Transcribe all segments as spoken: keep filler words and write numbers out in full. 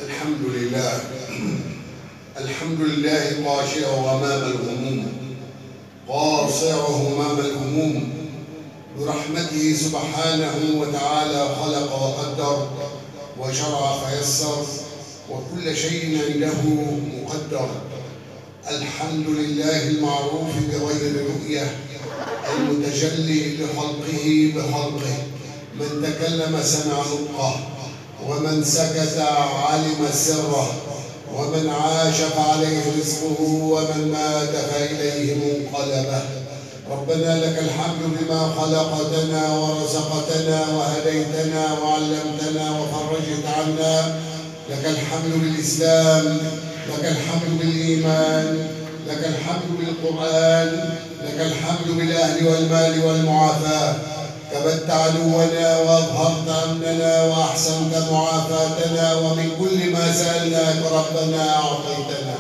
الحمد لله. الحمد لله قاشع غمام الغموم، قاصع همام الهموم، برحمته سبحانه وتعالى خلق وقدر وشرع فيسر، وكل شيء عنده مقدر. الحمد لله المعروف بغير رؤية، المتجلي لخلقه بخلقه، من تكلم سمع نطقه، ومن سكت علم سره، ومن عاش فعليه رزقه، ومن مات فإليه منقلبه. ربنا لك الحمد بما خلقتنا ورزقتنا وهديتنا وعلمتنا وفرجت عنا. لك الحمد بالإسلام، لك الحمد بالإيمان، لك الحمد بالقرآن، لك الحمد بالأهل والمال والمعافاة. كبت عدونا وأظهرت أمننا وأحسنت معافاتنا، ومن كل ما سألناك ربنا أعطيتنا،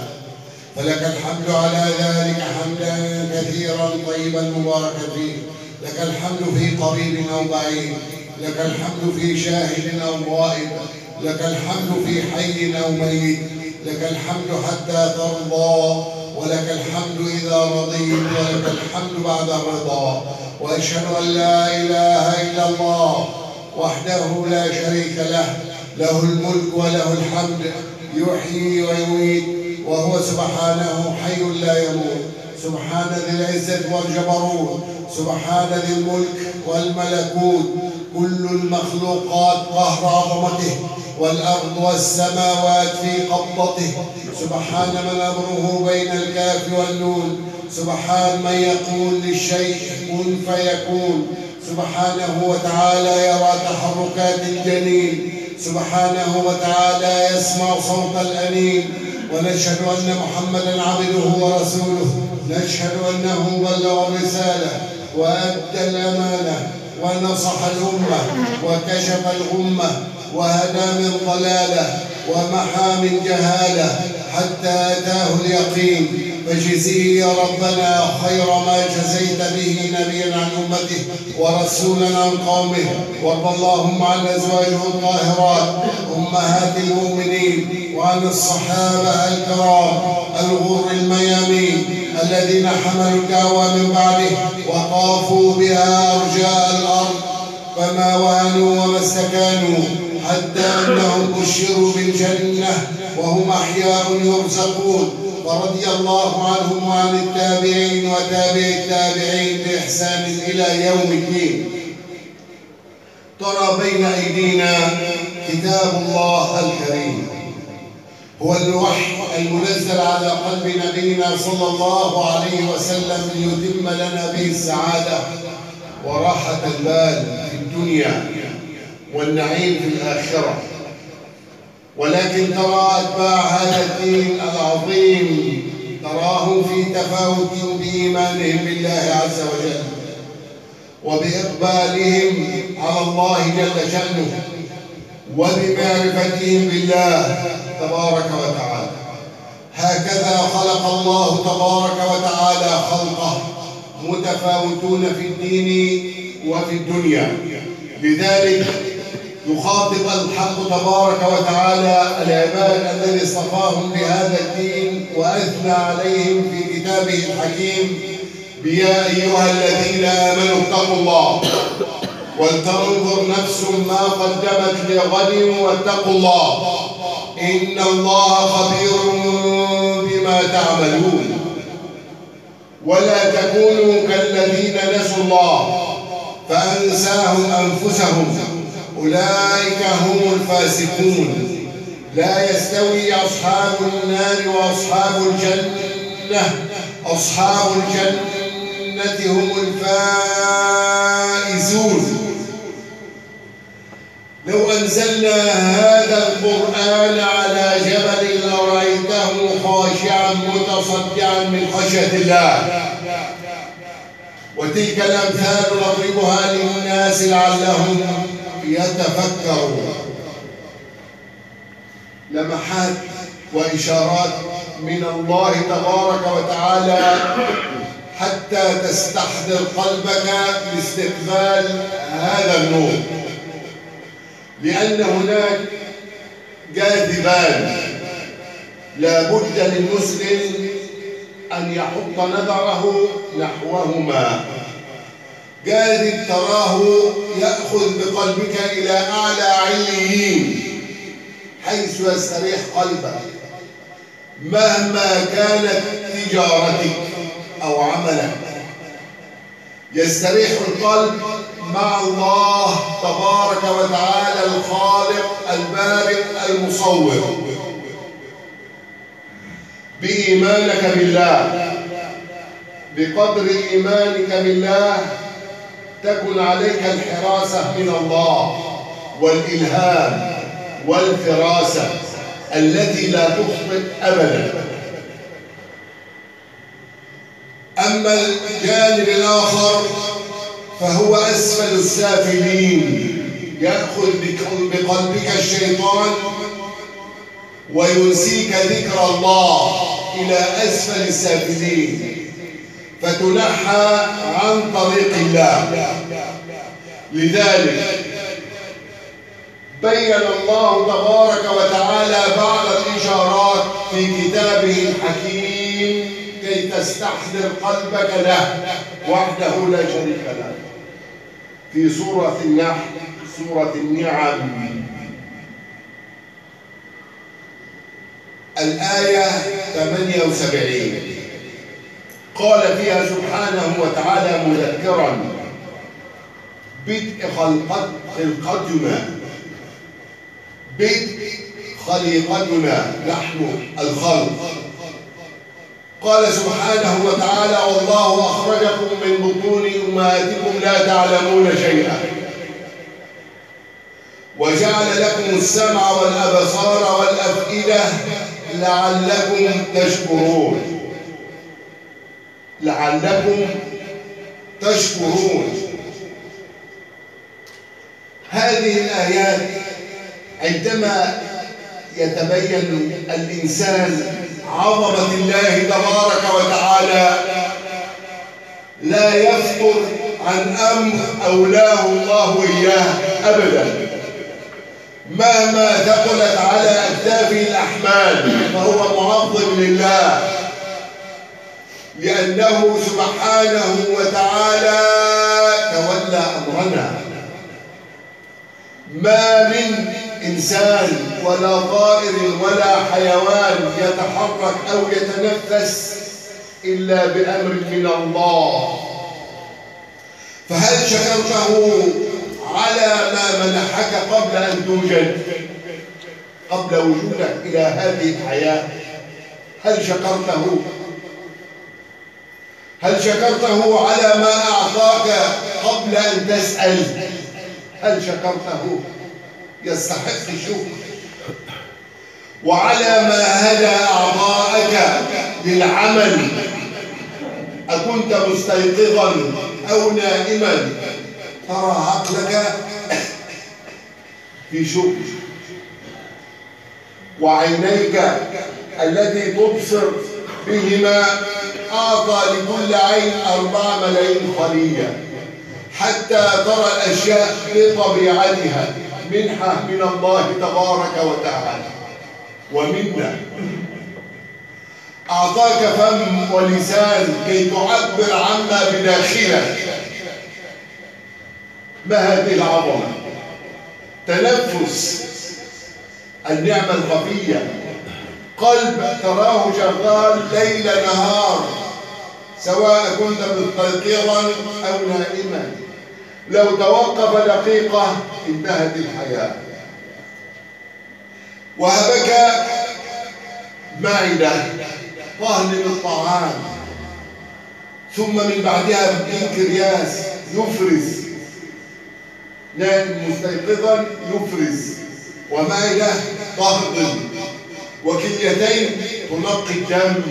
فلك الحمد على ذلك حمدا كثيرا طيبا مباركا فيه. لك الحمد في قريب أو بعيد، لك الحمد في شاهد أو غائب، لك الحمد في حي أو ميت، لك الحمد حتى ترضى، ولك الحمد إذا رضيت، ولك الحمد بعد الرضا. وأشهد أن لا إله إلا الله وحده لا شريك له، له الملك وله الحمد، يحيي ويميت، وهو سبحانه حي لا يموت. سبحان ذي العزة والجبروت، سبحان ذي الملك والملكوت، كل المخلوقات قهر عظمته، والأرض والسماوات في قبضته. سبحان من أمره بين الكاف والنون، سبحان من يقول للشيء كن فيكون. سبحانه وتعالى يرى تحركات الجنين، سبحانه وتعالى يسمع صوت الأنين. ونشهد أن محمدًا عبده ورسوله، نشهد أنه بلغ الرسالة وأدى الأمانة ونصح الأمة وكشف الغمة وهدى من ضلالة ومحى من جهالة حتى أتاه اليقين. فجزيه يا ربنا خير ما جزيت به نبيا عن أمته ورسولا عن قومه. وارض اللهم عن أزواجه الطاهرات أمهات المؤمنين، وعن الصحابة الكرام الغر الميامين الذين حملوا الدعوة من بعده وطافوا بها أرجاء الأرض، فما وهنوا وما استكانوا حتى أنهم بشروا بالجنة وهم أحياء يرزقون. ورضي الله عنهم وعن التابعين وتابع التابعين بإحسان إلى يوم الدين. ترى بين أيدينا كتاب الله الكريم، هو الوحي المنزل على قلب نبينا صلى الله عليه وسلم ليتم لنا به السعادة وراحة البال في الدنيا والنعيم في الآخرة. ولكن ترى أتباع هذا الدين العظيم تراهم في تفاوت بإيمانهم بالله عز وجل، وبإقبالهم على الله جل شأنه، وبمعرفتهم بالله تبارك وتعالى. هكذا خلق الله تبارك وتعالى خلقه متفاوتون في الدين وفي الدنيا. لذلك يخاطب الحق تبارك وتعالى العباد الذي اصطفاهم بهذا الدين وأثنى عليهم في كتابه الحكيم بيا أيها الذين آمنوا اتقوا الله ولتنظر نفس ما قدمت لغد واتقوا الله إن الله خبير بما تعملون. ولا تكونوا كالذين نسوا الله فأنساهم أنفسهم أولئك هم الفاسقون. لا يستوي أصحاب النار وأصحاب الجنة، أصحاب الجنة هم الفائزون. لو أنزلنا هذا القرآن على جبل لرأيته خاشعا متصدعا من خشية الله. وتلك الأمثال نضربها للناس لعلهم يتفكرون. لمحات وإشارات من الله تبارك وتعالى حتى تستحضر قلبك لاستقبال هذا النور، لأن هناك جاذبية جانبان لا بد للمسلم أن يحط نظره نحوهما. جانب تراه يأخذ بقلبك إلى أعلى عليين حيث يستريح قلبك مهما كانت تجارتك أو عملك. يستريح القلب مع الله تبارك وتعالى الخالق البارئ المصور بإيمانك بالله. بقدر إيمانك بالله تكن عليك الحراسة من الله والإلهام والفراسة التي لا تخطئ أبدا. أما الجانب الآخر فهو أسفل السافلين، يأخذ بقلبك الشيطان وينسيك ذكر الله إلى أسفل السافلين فتنحى عن طريق الله. لذلك بين الله تبارك وتعالى بعض الإشارات في كتابه الحكيم كي تستحضر قلبك له وحده لا شريك له. في سورة النحل سورة النعم الآية ثمانية وسبعين قال فيها سبحانه وتعالى مذكرا بدء خلقتنا بدء خليقتنا نحن الخلق. قال سبحانه وتعالى والله أخرجكم من بطون أمهاتكم لا تعلمون شيئا وجعل لكم السمع والأبصار والأفئدة لعلكم تشكرون لعلكم تشكرون. هذه الآيات عندما يتبين الإنسان عظمة الله تبارك وتعالى لا يفتر عن أمر أولاه الله إياه أبدا مهما ثقلت على أكتافه الأحمال فهو معظم لله لأنه سبحانه وتعالى تولى أمرنا. ما من إنسان ولا طائر ولا حيوان يتحرك أو يتنفس إلا بأمر من الله. فهل شكرته على ما منحك قبل أن توجد قبل وجودك إلى هذه الحياة؟ هل شكرته؟ هل شكرته على ما أعطاك قبل أن تسأل؟ هل شكرته؟ يستحق الشكر. وعلى ما هدى أعضاءك للعمل أكنت مستيقظا أو نائما ترى عقلك في شكر، وعينيك التي تبصر بهما أعطى لكل عين أربع ملايين خلية حتى ترى الأشياء بطبيعتها منحة من الله تبارك وتعالى ومنا. أعطاك فم ولسان كي تعبر عما بداخلك. ما هذه العظمة؟ تنفس النعمة الخفية. قلب تراه شغال ليل نهار سواء كنت مستيقظا أو نائما، لو توقف دقيقة انتهت الحياة. وهبك معدة تهضم الطعام ثم من بعدها بنكرياس يفرز، نائم مستيقظا يفرز، ومعدة تهضم، وكليتين تنقي الدم،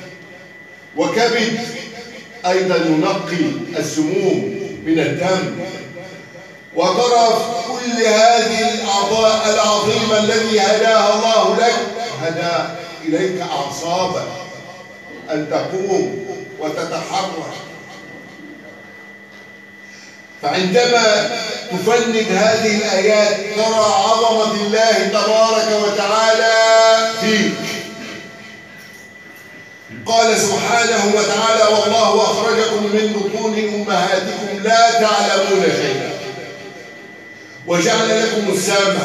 وكبد أيضا ينقي السموم من الدم. وترى كل هذه الأعضاء العظيمة التي هداها الله لك هدى إليك أعصابك أن تقوم وتتحرك. فعندما تفند هذه الآيات ترى عظمة الله تبارك وتعالى قال سبحانه وتعالى: والله أخرجكم من بطون أمهاتكم لا تعلمون شيئا وجعل لكم السمع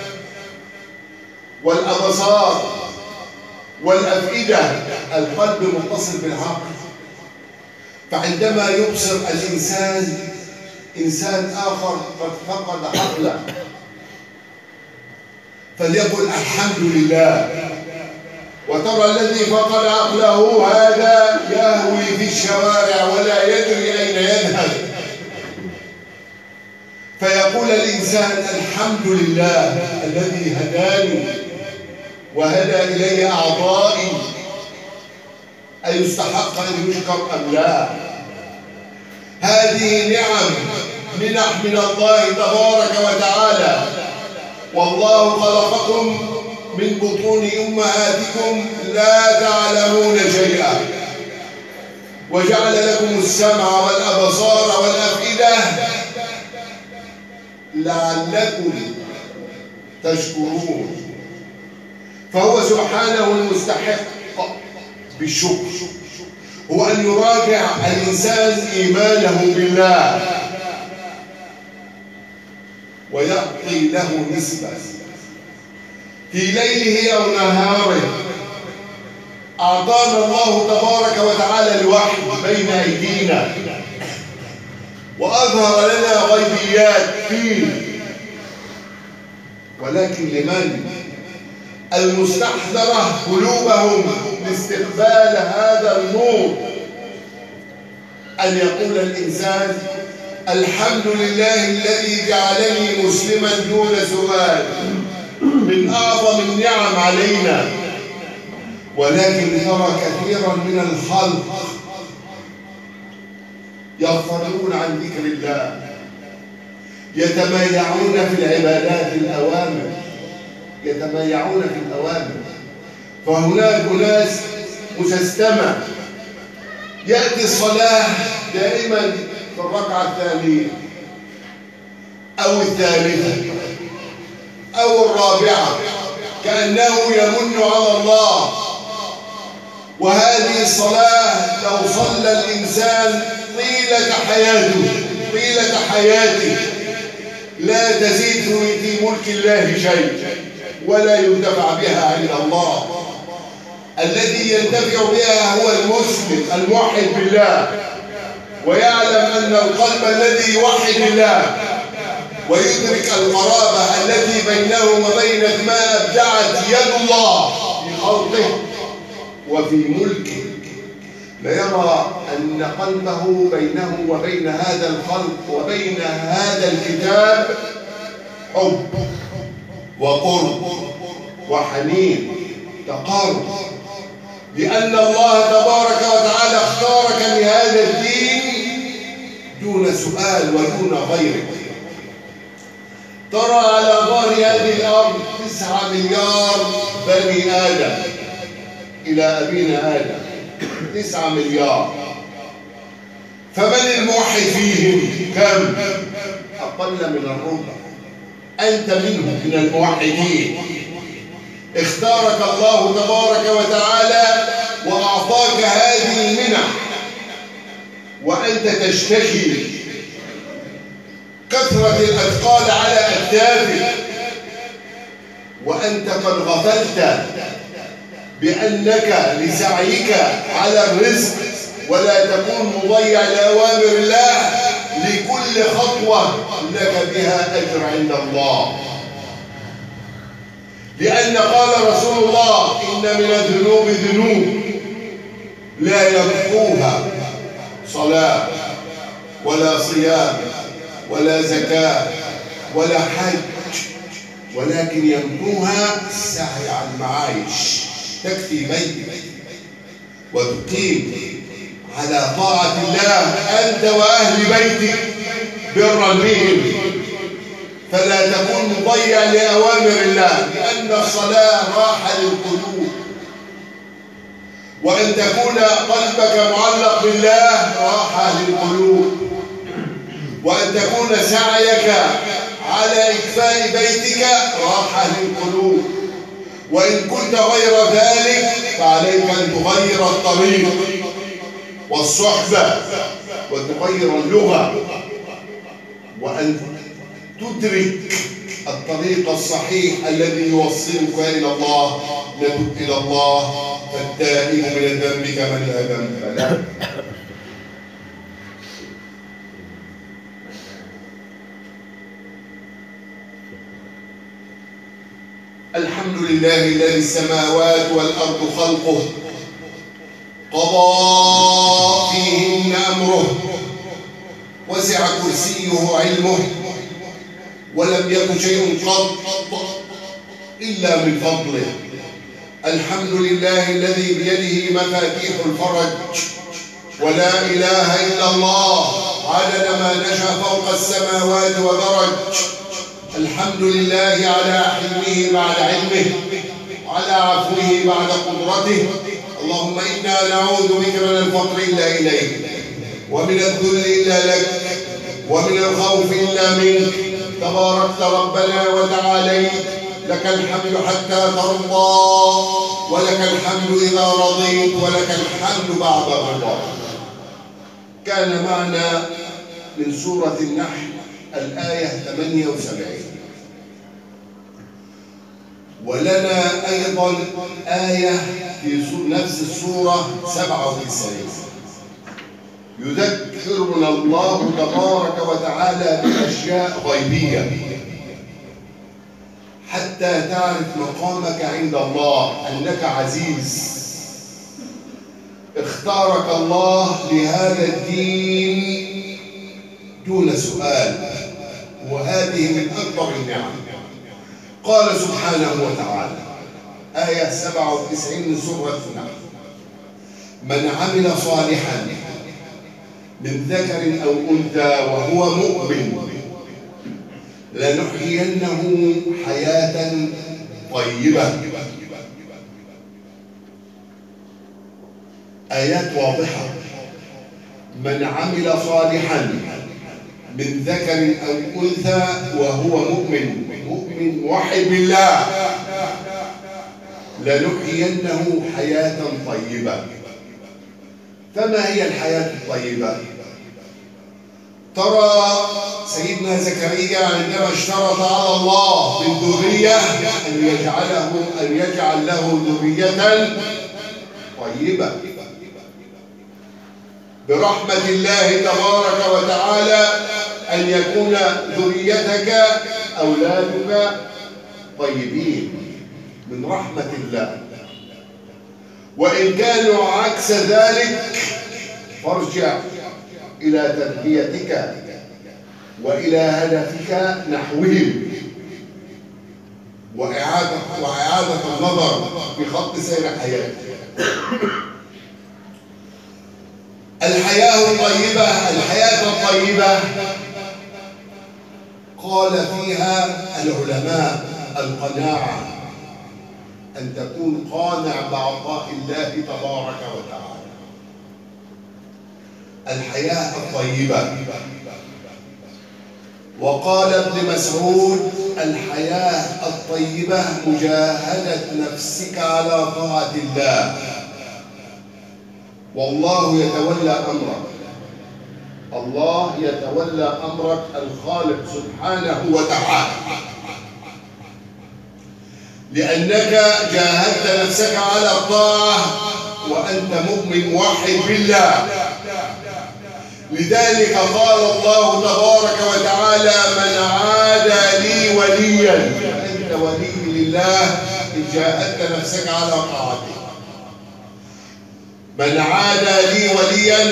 والأبصار والأفئدة. القلب متصل بالعقل، فعندما يبصر الإنسان إنسان آخر قد فقد عقله فليقل الحمد لله. وترى الذي فقد عقله هذا يهوي في الشوارع ولا يدري أين يذهب، فيقول الإنسان الحمد لله الذي هداني وهدى إلي أعضائي. أيستحق أن يشكر أم لا؟ هذه نعم منح من الله تبارك وتعالى. والله خلقكم من بطون أمهاتكم لا تعلمون شيئا وجعل لكم السمع والأبصار والأفئدة لعلكم تشكرون. فهو سبحانه المستحق بالشكر، هو أن يراجع الإنسان إيمانه بالله ويعطي له نسبة في ليله أو نهاره. أعطانا الله تبارك وتعالى الوحي بين أيدينا وأظهر لنا غيبيات فيه، ولكن لمن؟ المستحضرة قلوبهم لاستقبال هذا النور. أن يقول الإنسان الحمد لله الذي جعلني مسلما دون سؤال، من أعظم النعم علينا. ولكن ترى كثيرا من الخلق يغفلون عن ذكر الله، يتميعون في العبادات الأوامر، يتميعون في الأوامر. فهناك ناس مسستمع يأتي الصلاة دائما في الركعة الثانية أو الثالثة أو الرابعة كأنه يمن على الله. وهذه الصلاة لو صلى الإنسان طيلة حياته طيلة حياته لا تزيد في ملك الله شيء ولا ينتفع بها عند الله. الذي ينتفع بها هو المسلم الموحد بالله، ويعلم أن القلب الذي يوحد الله ويدرك القرابة التي بينه وبين ما أبدعت يد الله في خلقه وفي ملكه، ليرى أن قلبه بينه وبين هذا الخلق وبين هذا الكتاب حب وقرب وحنين تقارب، لأن الله تبارك وتعالى اختارك لهذا الدين دون سؤال ودون غيره. ترى على ظهر هذه الأرض تسعة مليار بني آدم إلى أبينا آدم، تسعة مليار. فمن الموحد فيهم؟ كم؟ أقل من الربع. أنت منهم من الموحدين. اختارك الله تبارك وتعالى وأعطاك هذه المنح، وأنت تشتكي كثرة الأثقال على أكتافك، وأنت قد غفلت بأنك لسعيك على الرزق ولا تكون مضيع لأوامر الله. لكل خطوة لك بها أجر عند الله، لأن قال رسول الله إن من الذنوب ذنوب لا يمحوها صلاة ولا صيام ولا زكاة ولا حج، ولكن يمحوها السعي على المعايش. تكفي بيتك وتقيم على طاعة الله أنت وأهل بيتك برا بهم، فلا تكون مضيع لأوامر الله، لأن الصلاة راحة للقلوب. وأن تكون قلبك معلق بالله راحة للقلوب، وأن تكون سعيك على إكفاء بيتك راحة للقلوب، وإن كنت غير ذلك فعليك أن تغير الطريق والصحبة وتغير اللغة، وأن تدرك الطريق الصحيح الذي يوصلك إلى الله. نتب إلى الله فالتائب من الذنب كمن لا ذنب له. الحمد لله الذي السماوات والأرض خلقه قضى فيهن أمره وسع كرسيه علمه ولم يكن شيء قط إلا من فضله. الحمد لله الذي بيده مفاتيح الفرج، ولا إله إلا الله عدد ما نشأ فوق السماوات ودرج. الحمد لله على حلمه بعد علمه، وعلى عفوه بعد قدرته. اللهم إنا نعوذ بك من الفقر إلا إليك، ومن الذل إلا لك، ومن الخوف إلا منك. تباركت ربنا وتعاليت، لك الحمد حتى ترضى، ولك الحمد إذا رضيت، ولك الحمد بعد الرضا. كان معنا من سورة النحل الآية ثمانية وسبعين، ولنا أيضا آية في نفس السورة سبعة وتسعين يذكرنا الله تبارك وتعالى بأشياء غيبية حتى تعرف مقامك عند الله، أنك عزيز. اختارك الله لهذا الدين دون سؤال، وهذه من أكبر النعم. قال سبحانه وتعالى آية سبعة وتسعين من سورة النحل: من عمل صالحا من ذكر أو أنثى وهو مؤمن لنحيينه حياة طيبة. آيات واضحة. من عمل صالحا من ذكر أو أنثى وهو مؤمن مؤمن موحد بالله لنحيينه حياة طيبة. فما هي الحياة الطيبة؟ ترى سيدنا زكريا عندما اشترط على الله بالذرية أن يجعله أن يجعل له ذرية طيبة برحمة الله تبارك وتعالى، أن يكون ذريتك أولادك طيبين من رحمة الله. وإن كانوا عكس ذلك فارجع إلى تربيتك وإلى هدفك نحوهم، وإعادة وإعادة النظر في خط سير حياتك. الحياة الطيبة الحياة الطيبة قال فيها العلماء القناعة، أن تكون قانع بعطاء الله تبارك وتعالى. الحياة الطيبة. وقال ابن مسعود: الحياة الطيبة مجاهدة نفسك على طاعة الله، والله يتولى أمرك. الله يتولى أمرك الخالق سبحانه وتعالى، لأنك جاهدت نفسك على الطاعة وأنت مؤمن موحد بالله. لذلك قال الله تبارك وتعالى: من عادى لي وليا، أنت ولي لله إن جاهدت نفسك على طاعته. من عادى لي وليا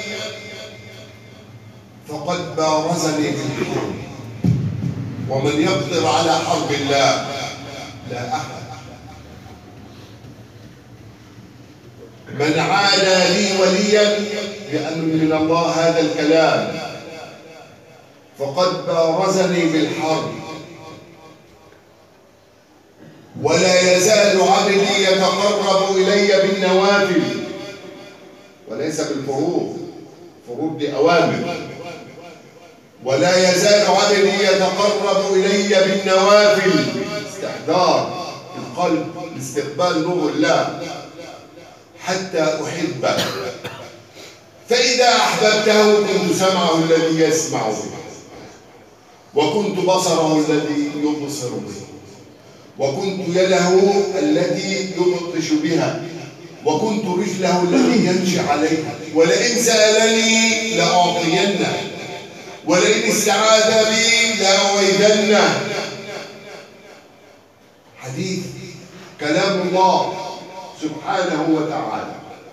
فقد بارزني بالحرب، ومن يقدر على حرب الله لا أحد. من عادى لي وليا بأمر من الله هذا الكلام فقد بارزني بالحرب، ولا يزال عبدي يتقرب إلي بالنوافل وليس بالفروض. فروض دي أوامر. ولا يزال عبدي يتقرب إلي بالنوافل، استحضار القلب لاستقبال نور الله حتى أحبه، فإذا أحببته كنت سمعه الذي يسمع به، وكنت بصره الذي يبصر به، وكنت يده التي يبطش بها، وكنت رجله التي يمشي عليها، ولئن سألني لأعطينه، ولئن استعاذ بي لأعيذنه. حديث كلام الله سبحانه وتعالى.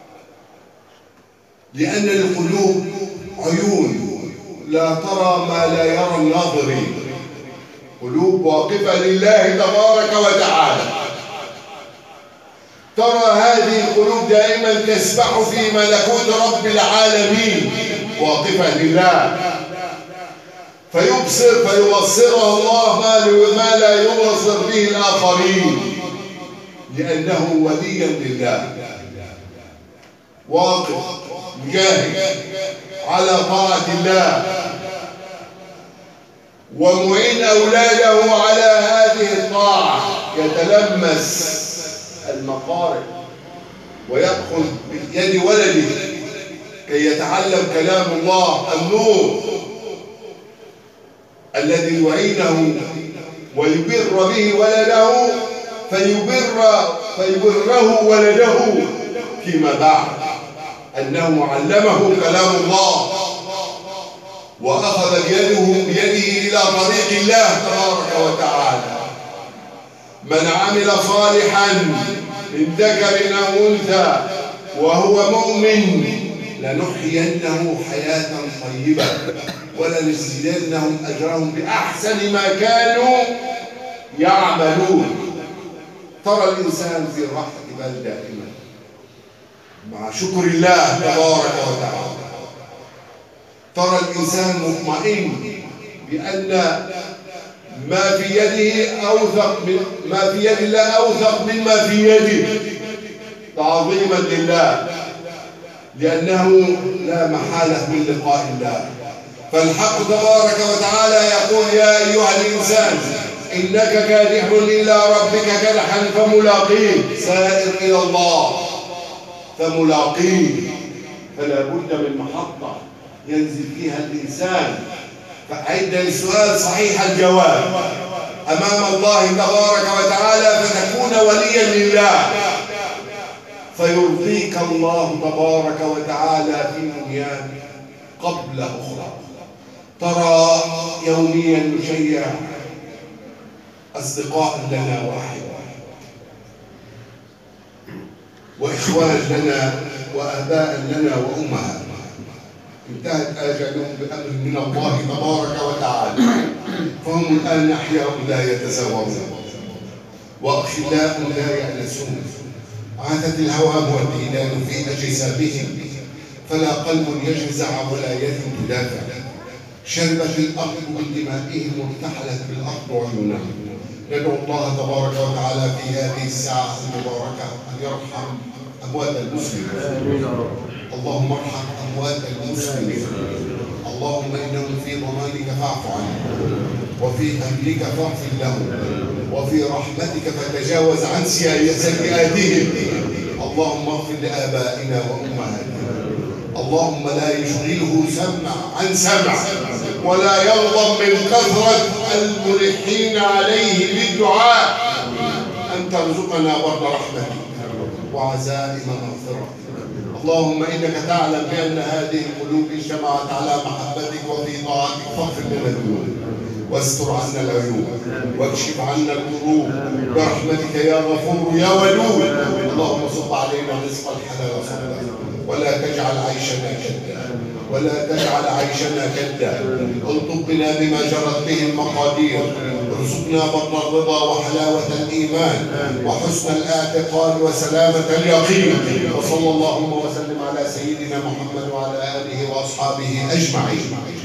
لأن القلوب عيون لا ترى ما لا يرى الناظرين، قلوب واقفة لله تبارك وتعالى. ترى هذه القلوب دائما تسبح في ملكوت رب العالمين، واقفة لله، فيبصر فيبصرها الله ما لا يبصر به الآخرين، لأنه وليا لله، واقف مجاهد على طاعة الله، ومعين أولاده على هذه الطاعة، يتلمس المقارب ويأخذ بيد ولده كي يتعلم كلام الله، النور الذي يعينه ويبر به ولده فيبر فيبره ولده فيما بعد، أنه علمه كلام الله وأخذ بيده بيده إلى طريق الله تبارك وتعالى. من عمل صالحا من ذكر أو أنثى وهو مؤمن لنحيينه حياة طيبة ولنزيدنهم أجرهم بأحسن ما كانوا يعملون. ترى الإنسان في راحة بال دائما مع شكر الله تبارك وتعالى. ترى الإنسان مطمئن بأن ما في يده أوثق من ما في يد الله أوثق مما في يده، تعظيما لله، لأنه لا محالة من لقاء الله. فالحق تبارك وتعالى يقول: يا أيها الإنسان إنك كادح إلى ربك كدحا فملاقيه، سائر إلى الله فملاقيه. فلا بد من محطة ينزل فيها الإنسان فعند السؤال صحيح الجواب أمام الله تبارك وتعالى، فتكون وليا لله، فيرضيك الله تبارك وتعالى في دنياك قبل أخرى. ترى يوميا نشيع أصدقاء لنا واحد، وإخوان لنا وآباء لنا وأمهات، انتهت آجالهم بأمر من الله تبارك وتعالى، فهم الآن أحياء لا يتزاورون وأخلاء لا يأنسون. عادت الهوام والديدان في أجسامهم، فلا قلب يجزع ولا يد تدافع. شربت الأرض من دمائهم وارتحلت بالأرض عيونهم. ندعو الله تبارك وتعالى في هذه الساعة المباركة أن يرحم أموات المسلمين. اللهم ارحم أموات المسلمين. اللهم إنهم في ضمانك فاعف عنهم، وفي أمرك فاغفر لهم، وفي رحمتك فتجاوز عن سيئاتهم. اللهم اغفر لآبائنا وأمهاتنا. اللهم لا يشغله سمع عن سمع، ولا يغضب من كثرة الملحين عليه بالدعاء. أن ترزقنا برد رحمتك وعزائم مغفرتك. اللهم إنك تعلم بأن هذه القلوب اجتمعت على محبتك وفي طاعتك، فاغفر لنا الذنوب واستر عنا العيوب واكشف عنا الكروب برحمتك يا غفور يا ودود. اللهم صب علينا رزق الحلال صبا، ولا تجعل عيشنا كدا، ولا تجعل عيشنا كدا. الطب بنا بما جرت به المقادير، ارزقنا بطن الرضا وحلاوة الإيمان وحسن الاعتقاد وسلامة اليقين. وصلى اللهم وسلم على سيدنا محمد وعلى آله وأصحابه أجمعين.